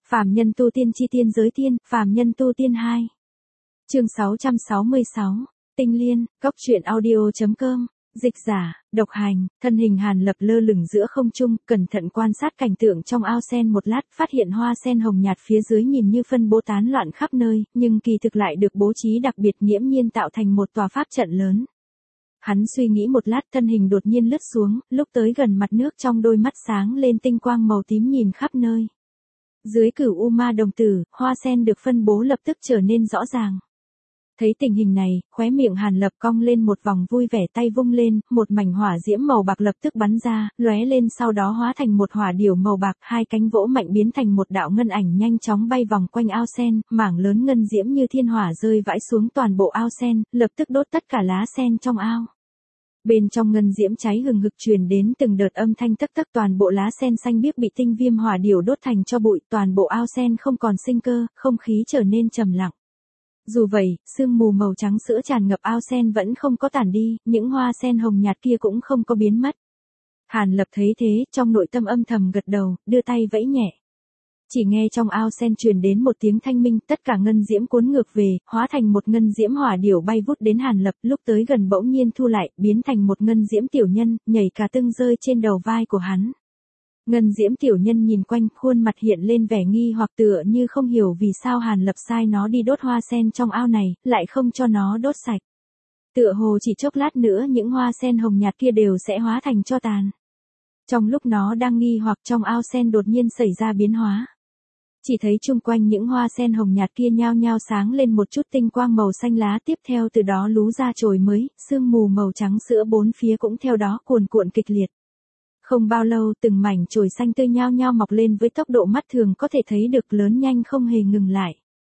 Phàm nhân tu tiên chi tiên giới tiên, phàm nhân tu tiên 2. Chương 666, Tinh Liên, Cốc truyện audio.com, dịch giả, độc hành, thân hình Hàn Lập lơ lửng giữa không trung, cẩn thận quan sát cảnh tượng trong ao sen một lát, phát hiện hoa sen hồng nhạt phía dưới nhìn như phân bố tán loạn khắp nơi, nhưng kỳ thực lại được bố trí đặc biệt nghiễm nhiên tạo thành một tòa pháp trận lớn. Hắn suy nghĩ một lát, thân hình đột nhiên lướt xuống, lúc tới gần mặt nước trong đôi mắt sáng lên tinh quang màu tím nhìn khắp nơi. Dưới cửu u ma đồng tử, hoa sen được phân bố lập tức trở nên rõ ràng. Thấy tình hình này, khóe miệng Hàn Lập cong lên một vòng vui vẻ, tay vung lên, một mảnh hỏa diễm màu bạc lập tức bắn ra, lóe lên sau đó hóa thành một hỏa điểu màu bạc, hai cánh vỗ mạnh biến thành một đạo ngân ảnh nhanh chóng bay vòng quanh ao sen, mảng lớn ngân diễm như thiên hỏa rơi vãi xuống toàn bộ ao sen, lập tức đốt tất cả lá sen trong ao. Bên trong ngân diễm cháy hừng hực truyền đến từng đợt âm thanh tấc tấc, toàn bộ lá sen xanh biếc bị tinh viêm hỏa điểu đốt thành tro bụi, toàn bộ ao sen không còn sinh cơ, không khí trở nên trầm lặng. Dù vậy, sương mù màu trắng sữa tràn ngập ao sen vẫn không có tản đi, những hoa sen hồng nhạt kia cũng không có biến mất. Hàn Lập thấy thế, trong nội tâm âm thầm gật đầu, đưa tay vẫy nhẹ. Chỉ nghe trong ao sen truyền đến một tiếng thanh minh, tất cả ngân diễm cuốn ngược về, hóa thành một ngân diễm hỏa điểu bay vút đến Hàn Lập, lúc tới gần bỗng nhiên thu lại, biến thành một ngân diễm tiểu nhân, nhảy cả tưng rơi trên đầu vai của hắn. Ngân diễm tiểu nhân nhìn quanh, khuôn mặt hiện lên vẻ nghi hoặc, tựa như không hiểu vì sao Hàn Lập sai nó đi đốt hoa sen trong ao này, lại không cho nó đốt sạch. Tựa hồ chỉ chốc lát nữa những hoa sen hồng nhạt kia đều sẽ hóa thành tro tàn. Trong lúc nó đang nghi hoặc, trong ao sen đột nhiên xảy ra biến hóa. Chỉ thấy chung quanh những hoa sen hồng nhạt kia nhao nhao sáng lên một chút tinh quang màu xanh lá, tiếp theo từ đó lú ra chồi mới, sương mù màu trắng sữa bốn phía cũng theo đó cuồn cuộn kịch liệt. Không bao lâu, từng mảnh chồi xanh tươi nhao nhao mọc lên với tốc độ mắt thường có thể thấy được, lớn nhanh không hề ngừng lại.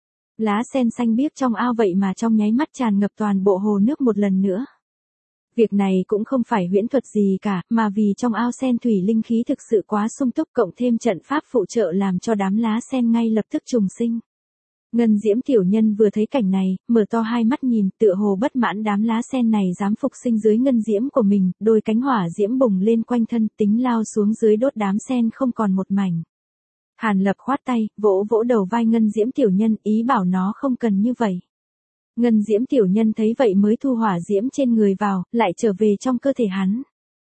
Lá sen xanh biếc trong ao vậy mà trong nháy mắt tràn ngập toàn bộ hồ nước một lần nữa. Việc này cũng không phải huyễn thuật gì cả, mà vì trong ao sen thủy linh khí thực sự quá sung túc, cộng thêm trận pháp phụ trợ làm cho đám lá sen ngay lập tức trùng sinh. Ngân diễm tiểu nhân vừa thấy cảnh này, mở to hai mắt nhìn, tựa hồ bất mãn đám lá sen này dám phục sinh dưới ngân diễm của mình, đôi cánh hỏa diễm bùng lên quanh thân, tính lao xuống dưới đốt đám sen không còn một mảnh. Hàn Lập khoát tay, vỗ vỗ đầu vai ngân diễm tiểu nhân, ý bảo nó không cần như vậy. Ngân diễm tiểu nhân thấy vậy mới thu hỏa diễm trên người vào, lại trở về trong cơ thể hắn.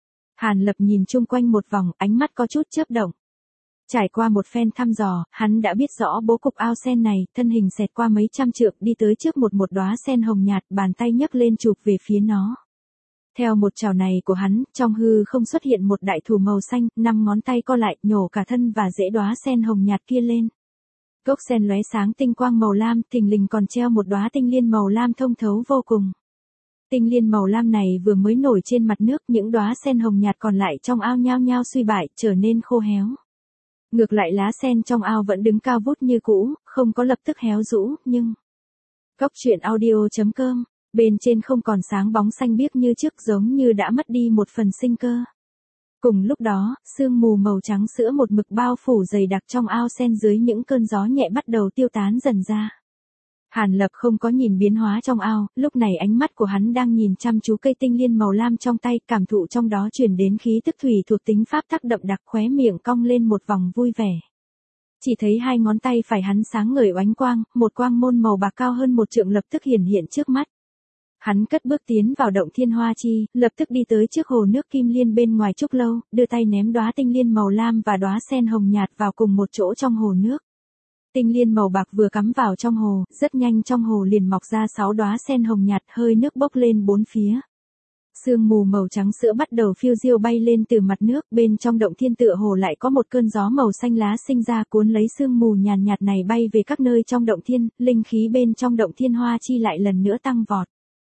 Hàn Lập nhìn chung quanh một vòng, ánh mắt có chút chớp động. Trải qua một phen thăm dò, hắn đã biết rõ bố cục ao sen này, thân hình xẹt qua mấy trăm trượng đi tới trước một đóa sen hồng nhạt, bàn tay nhấc lên chụp về phía nó. Theo một chảo này của hắn, trong hư không xuất hiện một đại thủ màu xanh, 5 ngón tay co lại, nhổ cả thân và rễ đóa sen hồng nhạt kia lên. Gốc sen lóe sáng tinh quang màu lam, thình lình còn treo một đóa tinh liên màu lam thông thấu vô cùng. Tinh liên màu lam này vừa mới nổi trên mặt nước, những đóa sen hồng nhạt còn lại trong ao nhao nhao suy bại, trở nên khô héo. Ngược lại lá sen trong ao vẫn đứng cao vút như cũ, không có lập tức héo rũ, nhưng... Cốc truyện audio.com, bên trên không còn sáng bóng xanh biếc như trước, giống như đã mất đi một phần sinh cơ. Cùng lúc đó, sương mù màu trắng sữa một mực bao phủ dày đặc trong ao sen, dưới những cơn gió nhẹ bắt đầu tiêu tán dần ra. Hàn Lập không có nhìn biến hóa trong ao, lúc này ánh mắt của hắn đang nhìn chăm chú cây tinh liên màu lam trong tay, cảm thụ trong đó truyền đến khí tức thủy thuộc tính pháp tắc đậm đặc, khóe miệng cong lên một vòng vui vẻ. Chỉ thấy hai ngón tay phải hắn sáng ngời oánh quang, một quang môn màu bạc cao hơn một trượng lập tức hiển hiện trước mắt. Hắn cất bước tiến vào động thiên hoa chi, lập tức đi tới trước hồ nước kim liên bên ngoài trúc lâu, đưa tay ném đóa tinh liên màu lam và đóa sen hồng nhạt vào cùng một chỗ trong hồ nước. Tinh liên màu bạc vừa cắm vào trong hồ, rất nhanh trong hồ liền mọc ra 6 đóa sen hồng nhạt, hơi nước bốc lên bốn phía. Sương mù màu trắng sữa bắt đầu phiêu diêu bay lên từ mặt nước, bên trong động thiên tựa hồ lại có một cơn gió màu xanh lá sinh ra, cuốn lấy sương mù nhàn nhạt này bay về các nơi trong động thiên, linh khí bên trong động thiên hoa chi lại lần nữa tăng vọt.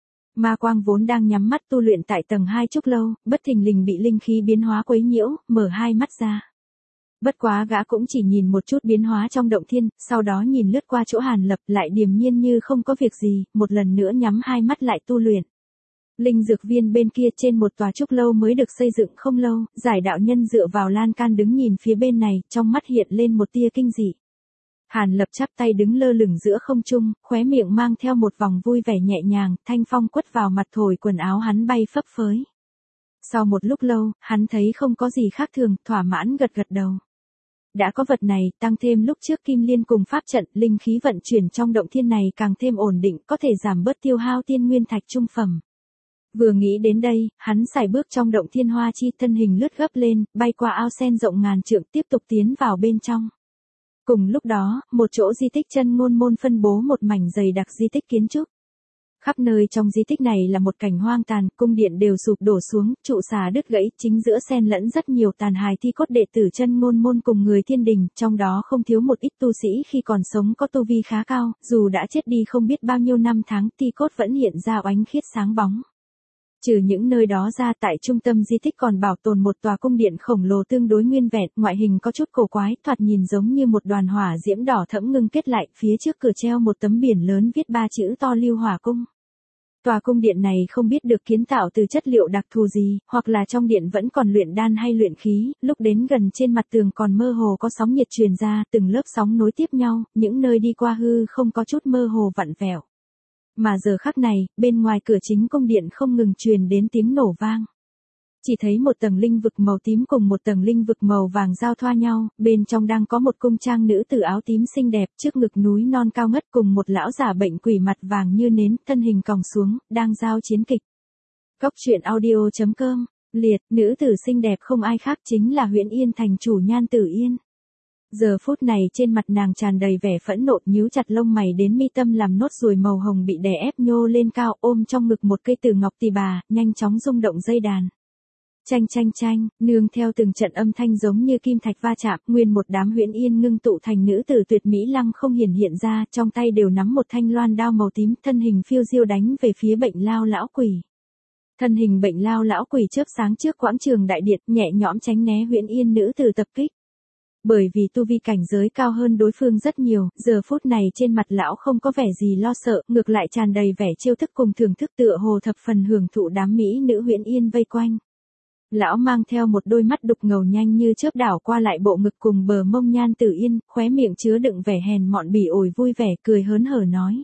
Ma Quang vốn đang nhắm mắt tu luyện tại tầng 2 trúc lâu, bất thình lình bị linh khí biến hóa quấy nhiễu, mở hai mắt ra. Bất quá gã cũng chỉ nhìn một chút biến hóa trong động thiên, sau đó nhìn lướt qua chỗ Hàn Lập, lại điềm nhiên như không có việc gì, một lần nữa nhắm hai mắt lại tu luyện. Linh dược viên bên kia trên một tòa trúc lâu mới được xây dựng không lâu, Giải đạo nhân dựa vào lan can đứng nhìn phía bên này, trong mắt hiện lên một tia kinh dị. Hàn Lập chắp tay đứng lơ lửng giữa không trung, khóe miệng mang theo một vòng vui vẻ nhẹ nhàng, thanh phong quất vào mặt thổi quần áo hắn bay phấp phới. Sau một lúc lâu, hắn thấy không có gì khác thường, thỏa mãn gật gật đầu. đã có vật này, tăng thêm lúc trước kim liên cùng pháp trận, linh khí vận chuyển trong động thiên này càng thêm ổn định, có thể giảm bớt tiêu hao tiên nguyên thạch trung phẩm. Vừa nghĩ đến đây, hắn sải bước trong động thiên hoa chi, thân hình lướt gấp lên, bay qua ao sen rộng ngàn trượng, tiếp tục tiến vào bên trong. Cùng lúc đó, một chỗ di tích chân ngôn môn phân bố một mảnh dày đặc di tích kiến trúc. Khắp nơi trong di tích này là một cảnh hoang tàn, cung điện đều sụp đổ xuống, trụ xà đứt gãy, chính giữa xen lẫn rất nhiều tàn hài thi cốt đệ tử chân ngôn môn cùng người thiên đình, trong đó không thiếu một ít tu sĩ khi còn sống có tu vi khá cao, dù đã chết đi không biết bao nhiêu năm tháng, thi cốt vẫn hiện ra oánh khiết sáng bóng. Trừ những nơi đó ra, tại trung tâm di tích còn bảo tồn một tòa cung điện khổng lồ tương đối nguyên vẹn, ngoại hình có chút cổ quái, thoạt nhìn giống như một đoàn hỏa diễm đỏ thẫm ngưng kết lại, phía trước cửa treo một tấm biển lớn viết 3 chữ to Lưu Hỏa Cung. Tòa cung điện này không biết được kiến tạo từ chất liệu đặc thù gì, hoặc là trong điện vẫn còn luyện đan hay luyện khí, lúc đến gần trên mặt tường còn mơ hồ có sóng nhiệt truyền ra, từng lớp sóng nối tiếp nhau, những nơi đi qua hư không có chút mơ hồ vặn vẹo. Mà giờ khắc này, bên ngoài cửa chính cung điện không ngừng truyền đến tiếng nổ vang. Chỉ thấy một tầng linh vực màu tím cùng một tầng linh vực màu vàng giao thoa nhau, bên trong đang có một cung trang nữ tử áo tím xinh đẹp, trước ngực núi non cao ngất cùng một lão giả bệnh quỷ mặt vàng như nến, thân hình còng xuống, đang giao chiến kịch. Cốc truyện audio.com, liệt, nữ tử xinh đẹp không ai khác chính là Huyễn Yên thành chủ Nhan Tử Yên. Giờ phút này trên mặt nàng tràn đầy vẻ phẫn nộ, nhíu chặt lông mày đến mi tâm làm nốt ruồi màu hồng bị đè ép nhô lên cao, ôm trong ngực một cây từ ngọc tỳ bà, nhanh chóng rung động dây đàn. Chanh chanh chanh, nương theo từng trận âm thanh giống như kim thạch va chạm, nguyên một đám Huyễn Yên ngưng tụ thành nữ tử tuyệt mỹ lăng không hiện ra, trong tay đều nắm một thanh loan đao màu tím, thân hình phiêu diêu đánh về phía Bệnh Lao lão quỷ. Thân hình Bệnh Lao lão quỷ chớp sáng trước quãng trường đại điện, nhẹ nhõm tránh né Huyễn Yên nữ tử tập kích. Bởi vì tu vi cảnh giới cao hơn đối phương rất nhiều, giờ phút này trên mặt lão không có vẻ gì lo sợ, ngược lại tràn đầy vẻ chiêu thức cùng thưởng thức, tựa hồ thập phần hưởng thụ đám mỹ nữ Huyễn Yên vây quanh. Lão mang theo một đôi mắt đục ngầu nhanh như chớp đảo qua lại bộ ngực cùng bờ mông Nhan Tử Yên, khóe miệng chứa đựng vẻ hèn mọn bỉ ổi vui vẻ, cười hớn hở nói.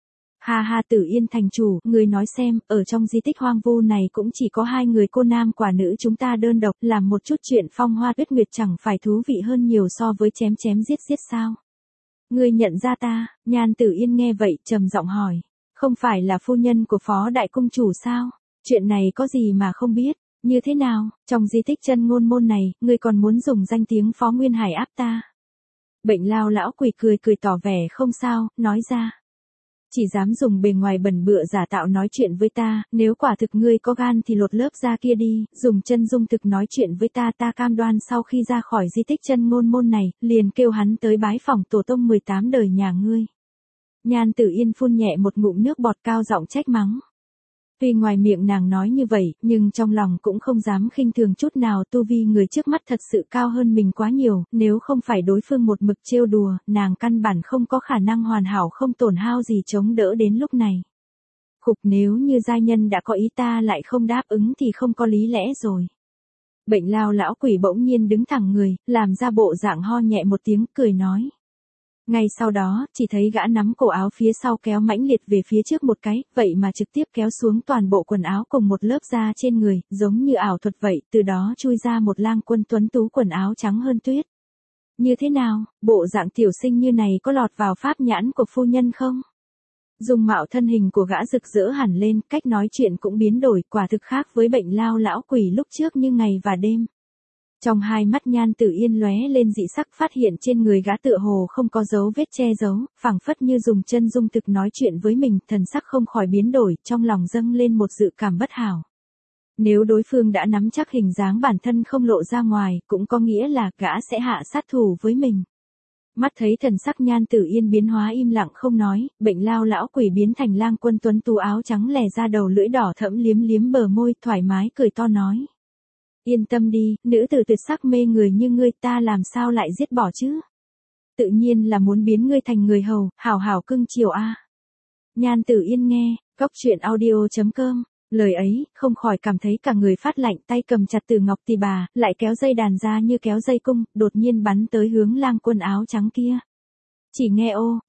Ha ha Tử Yên thành chủ, người nói xem, ở trong di tích hoang vu này cũng chỉ có 2 người cô nam quả nữ chúng ta đơn độc, làm một chút chuyện phong hoa tuyết nguyệt chẳng phải thú vị hơn nhiều so với chém chém giết giết sao? Người nhận ra ta? Nhan Tử Yên nghe vậy, trầm giọng hỏi. Không phải là phu nhân của phó đại cung chủ sao? Chuyện này có gì mà không biết? Như thế nào, trong di tích chân ngôn môn này, ngươi còn muốn dùng danh tiếng Phó Nguyên Hải áp ta? Bệnh Lao lão quỷ cười cười tỏ vẻ không sao, nói ra. Chỉ dám dùng bề ngoài bẩn bựa giả tạo nói chuyện với ta, nếu quả thực ngươi có gan thì lột lớp da kia đi, dùng chân dung thực nói chuyện với ta, ta cam đoan sau khi ra khỏi di tích chân ngôn môn này, liền kêu hắn tới bái phỏng tổ tông 18 đời nhà ngươi. Nhan Tử Yên phun nhẹ một ngụm nước bọt, cao giọng trách mắng. Tuy ngoài miệng nàng nói như vậy, nhưng trong lòng cũng không dám khinh thường chút nào, tu vi người trước mắt thật sự cao hơn mình quá nhiều, nếu không phải đối phương một mực trêu đùa, nàng căn bản không có khả năng hoàn hảo không tổn hao gì chống đỡ đến lúc này. Khục, nếu như giai nhân đã có ý ta lại không đáp ứng thì không có lý lẽ rồi. Bệnh Lao lão quỷ bỗng nhiên đứng thẳng người, làm ra bộ dạng ho nhẹ một tiếng, cười nói. Ngay sau đó, chỉ thấy gã nắm cổ áo phía sau kéo mãnh liệt về phía trước một cái, vậy mà trực tiếp kéo xuống toàn bộ quần áo cùng một lớp da trên người, giống như ảo thuật vậy, từ đó chui ra một lang quân tuấn tú quần áo trắng hơn tuyết. Như thế nào, bộ dạng tiểu sinh như này có lọt vào pháp nhãn của phu nhân không? Dung mạo thân hình của gã rực rỡ hẳn lên, cách nói chuyện cũng biến đổi, quả thực khác với Bệnh Lao lão quỷ lúc trước như ngày và đêm. Trong hai mắt Nhan Tử Yên lóe lên dị sắc, phát hiện trên người gã tựa hồ không có dấu vết che giấu, phảng phất như dùng chân dung thực nói chuyện với mình, thần sắc không khỏi biến đổi, trong lòng dâng lên một dự cảm bất hảo. Nếu đối phương đã nắm chắc hình dáng bản thân không lộ ra ngoài, cũng có nghĩa là gã sẽ hạ sát thủ với mình. Mắt thấy thần sắc Nhan Tử Yên biến hóa im lặng không nói, Bệnh Lao lão quỷ biến thành lang quân tuấn tú áo trắng lè ra đầu lưỡi đỏ thẫm liếm liếm bờ môi, thoải mái cười to nói. Yên tâm đi, nữ tử tuyệt sắc mê người như ngươi ta làm sao lại giết bỏ chứ? Tự nhiên là muốn biến ngươi thành người hầu, hảo hảo cưng chiều a. Nhan Tử Yên nghe, cốc truyện audio.com, lời ấy, không khỏi cảm thấy cả người phát lạnh, tay cầm chặt từ ngọc tỳ bà, lại kéo dây đàn ra như kéo dây cung, đột nhiên bắn tới hướng lang quân áo trắng kia. Chỉ nghe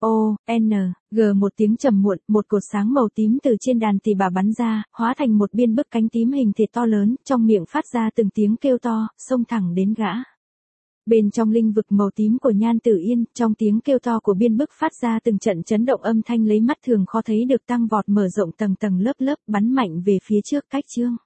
g một tiếng trầm muộn, một cột sáng màu tím từ trên đàn tỳ bà bắn ra, hóa thành một biên bức cánh tím hình thịt to lớn, trong miệng phát ra từng tiếng kêu to, xông thẳng đến gã. Bên trong linh vực màu tím của Nhan Tử Yên, trong tiếng kêu to của biên bức phát ra từng trận chấn động âm thanh lấy mắt thường khó thấy được tăng vọt mở rộng tầng tầng lớp lớp bắn mạnh về phía trước cách chương.